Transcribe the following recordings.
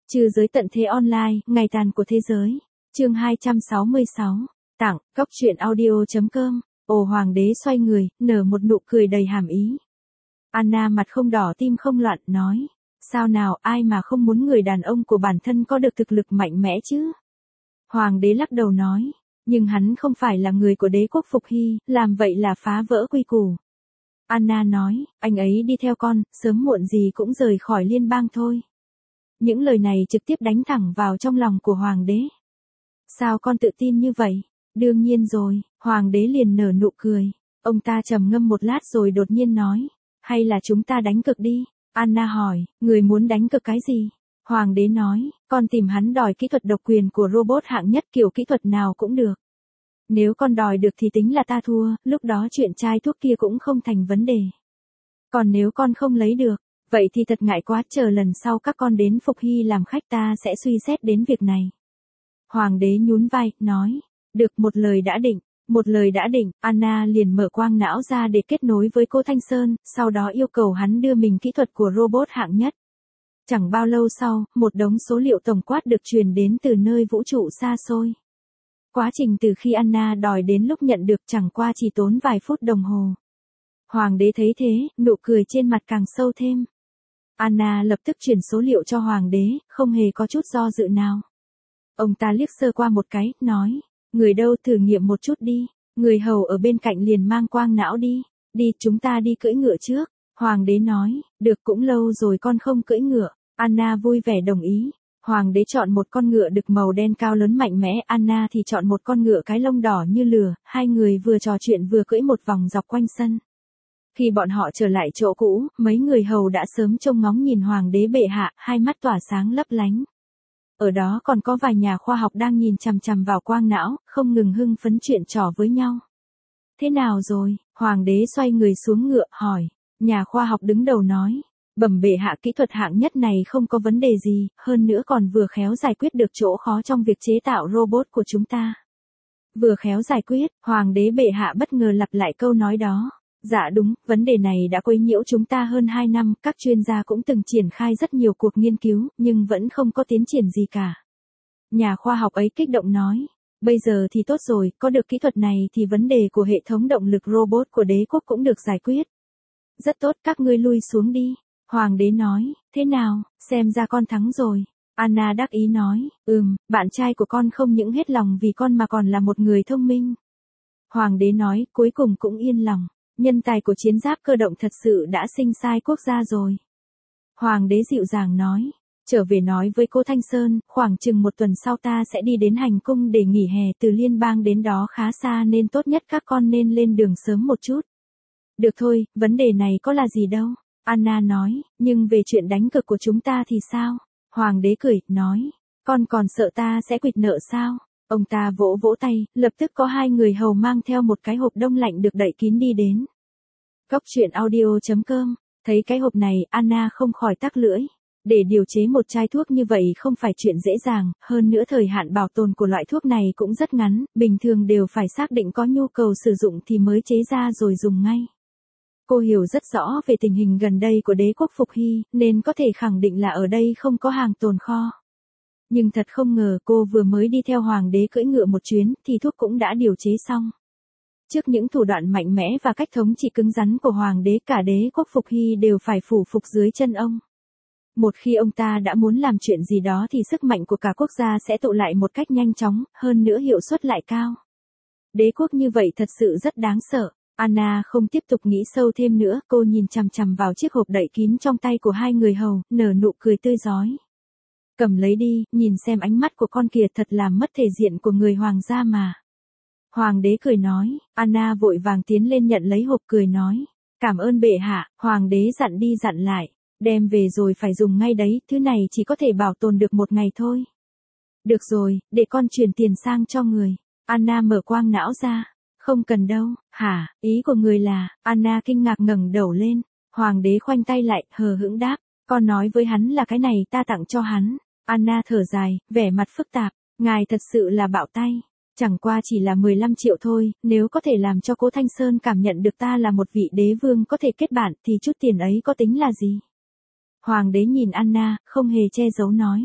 Trừ giới tận thế online, ngày tàn của thế giới. Chương 266. Tặng, Cóc truyện audio.com. Ồ, hoàng đế xoay người, nở một nụ cười đầy hàm ý. Anna mặt không đỏ tim không loạn, nói. Sao nào, ai mà không muốn người đàn ông của bản thân có được thực lực mạnh mẽ chứ? Hoàng đế lắc đầu nói. Nhưng hắn không phải là người của đế quốc Phục Hy, làm vậy là phá vỡ quy củ. Anna nói, anh ấy đi theo con, sớm muộn gì cũng rời khỏi liên bang thôi. Những lời này trực tiếp đánh thẳng vào trong lòng của hoàng đế. Sao con tự tin như vậy? Đương nhiên rồi, hoàng đế liền nở nụ cười. Ông ta trầm ngâm một lát rồi đột nhiên nói. Hay là chúng ta đánh cược đi? Anna hỏi, người muốn đánh cược cái gì? Hoàng đế nói, con tìm hắn đòi kỹ thuật độc quyền của robot hạng nhất, kiểu kỹ thuật nào cũng được. Nếu con đòi được thì tính là ta thua, lúc đó chuyện chai thuốc kia cũng không thành vấn đề. Còn nếu con không lấy được, vậy thì thật ngại quá, chờ lần sau các con đến Phục Hy làm khách ta sẽ suy xét đến việc này. Hoàng đế nhún vai, nói, được, một lời đã định. Một lời đã định, Anna liền mở quang não ra để kết nối với cô Thanh Sơn, sau đó yêu cầu hắn đưa mình kỹ thuật của robot hạng nhất. Chẳng bao lâu sau, một đống số liệu tổng quát được truyền đến từ nơi vũ trụ xa xôi. Quá trình từ khi Anna đòi đến lúc nhận được chẳng qua chỉ tốn vài phút đồng hồ. Hoàng đế thấy thế, nụ cười trên mặt càng sâu thêm. Anna lập tức chuyển số liệu cho hoàng đế, không hề có chút do dự nào. Ông ta liếc sơ qua một cái, nói, người đâu, thử nghiệm một chút đi. Người hầu ở bên cạnh liền mang quang não đi. Đi, chúng ta đi cưỡi ngựa trước. Hoàng đế nói, được, cũng lâu rồi con không cưỡi ngựa. Anna vui vẻ đồng ý. Hoàng đế chọn một con ngựa đực màu đen cao lớn mạnh mẽ, Anna thì chọn một con ngựa cái lông đỏ như lửa, hai người vừa trò chuyện vừa cưỡi một vòng dọc quanh sân. Khi bọn họ trở lại chỗ cũ, mấy người hầu đã sớm trông ngóng nhìn hoàng đế bệ hạ, hai mắt tỏa sáng lấp lánh. Ở đó còn có vài nhà khoa học đang nhìn chằm chằm vào quang não, không ngừng hưng phấn chuyện trò với nhau. Thế nào rồi? Hoàng đế xoay người xuống ngựa, hỏi. Nhà khoa học đứng đầu nói. Bẩm bệ hạ, kỹ thuật hạng nhất này không có vấn đề gì, hơn nữa còn vừa khéo giải quyết được chỗ khó trong việc chế tạo robot của chúng ta. Vừa khéo giải quyết, hoàng đế bệ hạ bất ngờ lặp lại câu nói đó. Dạ đúng, vấn đề này đã quấy nhiễu chúng ta hơn 2 năm, các chuyên gia cũng từng triển khai rất nhiều cuộc nghiên cứu, nhưng vẫn không có tiến triển gì cả. Nhà khoa học ấy kích động nói, bây giờ thì tốt rồi, có được kỹ thuật này thì vấn đề của hệ thống động lực robot của đế quốc cũng được giải quyết. Rất tốt, các ngươi lui xuống đi. Hoàng đế nói, thế nào, xem ra con thắng rồi. Anna đắc ý nói, bạn trai của con không những hết lòng vì con mà còn là một người thông minh. Hoàng đế nói, cuối cùng cũng yên lòng. Nhân tài của chiến giáp cơ động thật sự đã sinh sai quốc gia rồi. Hoàng đế dịu dàng nói, trở về nói với cô Thanh Sơn, khoảng chừng 1 tuần sau ta sẽ đi đến hành cung để nghỉ hè, từ liên bang đến đó khá xa nên tốt nhất các con nên lên đường sớm một chút. Được thôi, vấn đề này có là gì đâu. Anna nói, nhưng về chuyện đánh cược của chúng ta thì sao? Hoàng đế cười, nói, con còn sợ ta sẽ quỵt nợ sao? Ông ta vỗ vỗ tay, lập tức có 2 người hầu mang theo một cái hộp đông lạnh được đậy kín đi đến. Cóc truyện audio.com. Thấy cái hộp này, Anna không khỏi tắc lưỡi. Để điều chế một chai thuốc như vậy không phải chuyện dễ dàng, hơn nữa thời hạn bảo tồn của loại thuốc này cũng rất ngắn, bình thường đều phải xác định có nhu cầu sử dụng thì mới chế ra rồi dùng ngay. Cô hiểu rất rõ về tình hình gần đây của đế quốc Phục Hy, nên có thể khẳng định là ở đây không có hàng tồn kho. Nhưng thật không ngờ cô vừa mới đi theo hoàng đế cưỡi ngựa một chuyến thì thuốc cũng đã điều chế xong. Trước những thủ đoạn mạnh mẽ và cách thống trị cứng rắn của hoàng đế, cả đế quốc Phục Hy đều phải phủ phục dưới chân ông. Một khi ông ta đã muốn làm chuyện gì đó thì sức mạnh của cả quốc gia sẽ tụ lại một cách nhanh chóng, hơn nữa hiệu suất lại cao. Đế quốc như vậy thật sự rất đáng sợ. Anna không tiếp tục nghĩ sâu thêm nữa, cô nhìn chằm chằm vào chiếc hộp đậy kín trong tay của 2 người hầu, nở nụ cười tươi rói. Cầm lấy đi, nhìn xem ánh mắt của con kìa, thật làm mất thể diện của người hoàng gia mà. Hoàng đế cười nói, Anna vội vàng tiến lên nhận lấy hộp, cười nói, cảm ơn bệ hạ. Hoàng đế dặn đi dặn lại, đem về rồi phải dùng ngay đấy, thứ này chỉ có thể bảo tồn được 1 ngày thôi. Được rồi, để con chuyển tiền sang cho người. Anna mở quang não ra. Không cần đâu. Hả, ý của người là? Anna kinh ngạc ngẩng đầu lên. Hoàng đế khoanh tay lại, hờ hững đáp, con nói với hắn là cái này ta tặng cho hắn. Anna thở dài, vẻ mặt phức tạp, ngài thật sự là bạo tay. Chẳng qua chỉ là 15 triệu thôi, nếu có thể làm cho cố Thanh Sơn cảm nhận được ta là một vị đế vương có thể kết bạn thì chút tiền ấy có tính là gì? Hoàng đế nhìn Anna, không hề che giấu nói.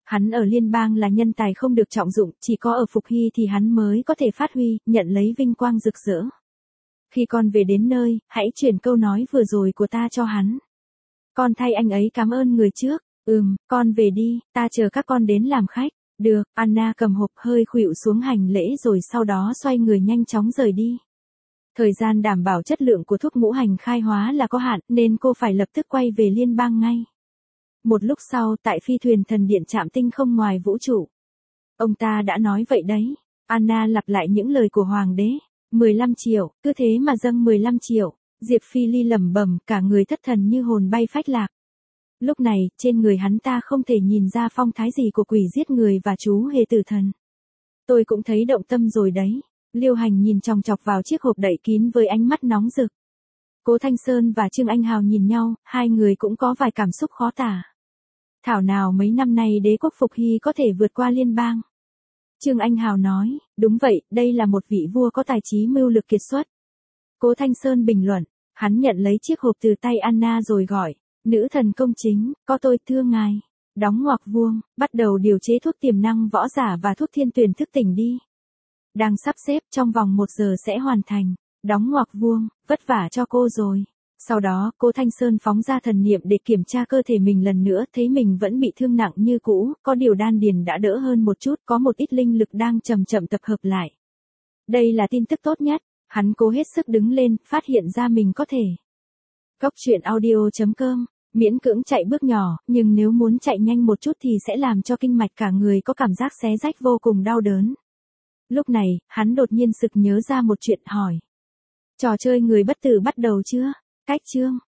Hắn ở liên bang là nhân tài không được trọng dụng, chỉ có ở Phục Hy thì hắn mới có thể phát huy, nhận lấy vinh quang rực rỡ. Khi con về đến nơi, hãy chuyển câu nói vừa rồi của ta cho hắn. Con thay anh ấy cảm ơn người trước. Con về đi, ta chờ các con đến làm khách. Được, Anna cầm hộp hơi khuỵu xuống hành lễ rồi sau đó xoay người nhanh chóng rời đi. Thời gian đảm bảo chất lượng của thuốc ngũ hành khai hóa là có hạn nên cô phải lập tức quay về liên bang ngay. Một lúc sau tại phi thuyền thần điện trạm tinh không ngoài vũ trụ. Ông ta đã nói vậy đấy. Anna lặp lại những lời của hoàng đế. 15 triệu, cứ thế mà dâng 15 triệu. Diệp Phi Ly lẩm bẩm, cả người thất thần như hồn bay phách lạc. Lúc này, trên người hắn ta không thể nhìn ra phong thái gì của quỷ giết người và chú hề tử thần. Tôi cũng thấy động tâm rồi đấy. Liêu Hành nhìn chòng chọc vào chiếc hộp đậy kín với ánh mắt nóng rực. Cố Thanh Sơn và Trương Anh Hào nhìn nhau, hai người cũng có vài cảm xúc khó tả. Thảo nào mấy năm nay đế quốc Phục Hy có thể vượt qua liên bang. Trương Anh Hào nói, đúng vậy, đây là một vị vua có tài trí mưu lược kiệt xuất. Cố Thanh Sơn bình luận, hắn nhận lấy chiếc hộp từ tay Anna rồi gọi, nữ thần công chính, có tôi thưa ngài. Đóng ngoặc vuông, bắt đầu điều chế thuốc tiềm năng võ giả và thuốc thiên tuyển thức tỉnh đi. Đang sắp xếp trong vòng 1 giờ sẽ hoàn thành. Đóng ngoặc vuông, vất vả cho cô rồi. Sau đó, Cố Thanh Sơn phóng ra thần niệm để kiểm tra cơ thể mình lần nữa, thấy mình vẫn bị thương nặng như cũ, có điều đan điền đã đỡ hơn một chút, có một ít linh lực đang chậm chậm tập hợp lại. Đây là tin tức tốt nhất, hắn cố hết sức đứng lên, phát hiện ra mình có thể. Goctruyện.audio.com, miễn cưỡng chạy bước nhỏ, nhưng nếu muốn chạy nhanh một chút thì sẽ làm cho kinh mạch cả người có cảm giác xé rách vô cùng đau đớn. Lúc này, hắn đột nhiên sực nhớ ra một chuyện hỏi. Trò chơi người bất tử bắt đầu chưa? Cách chương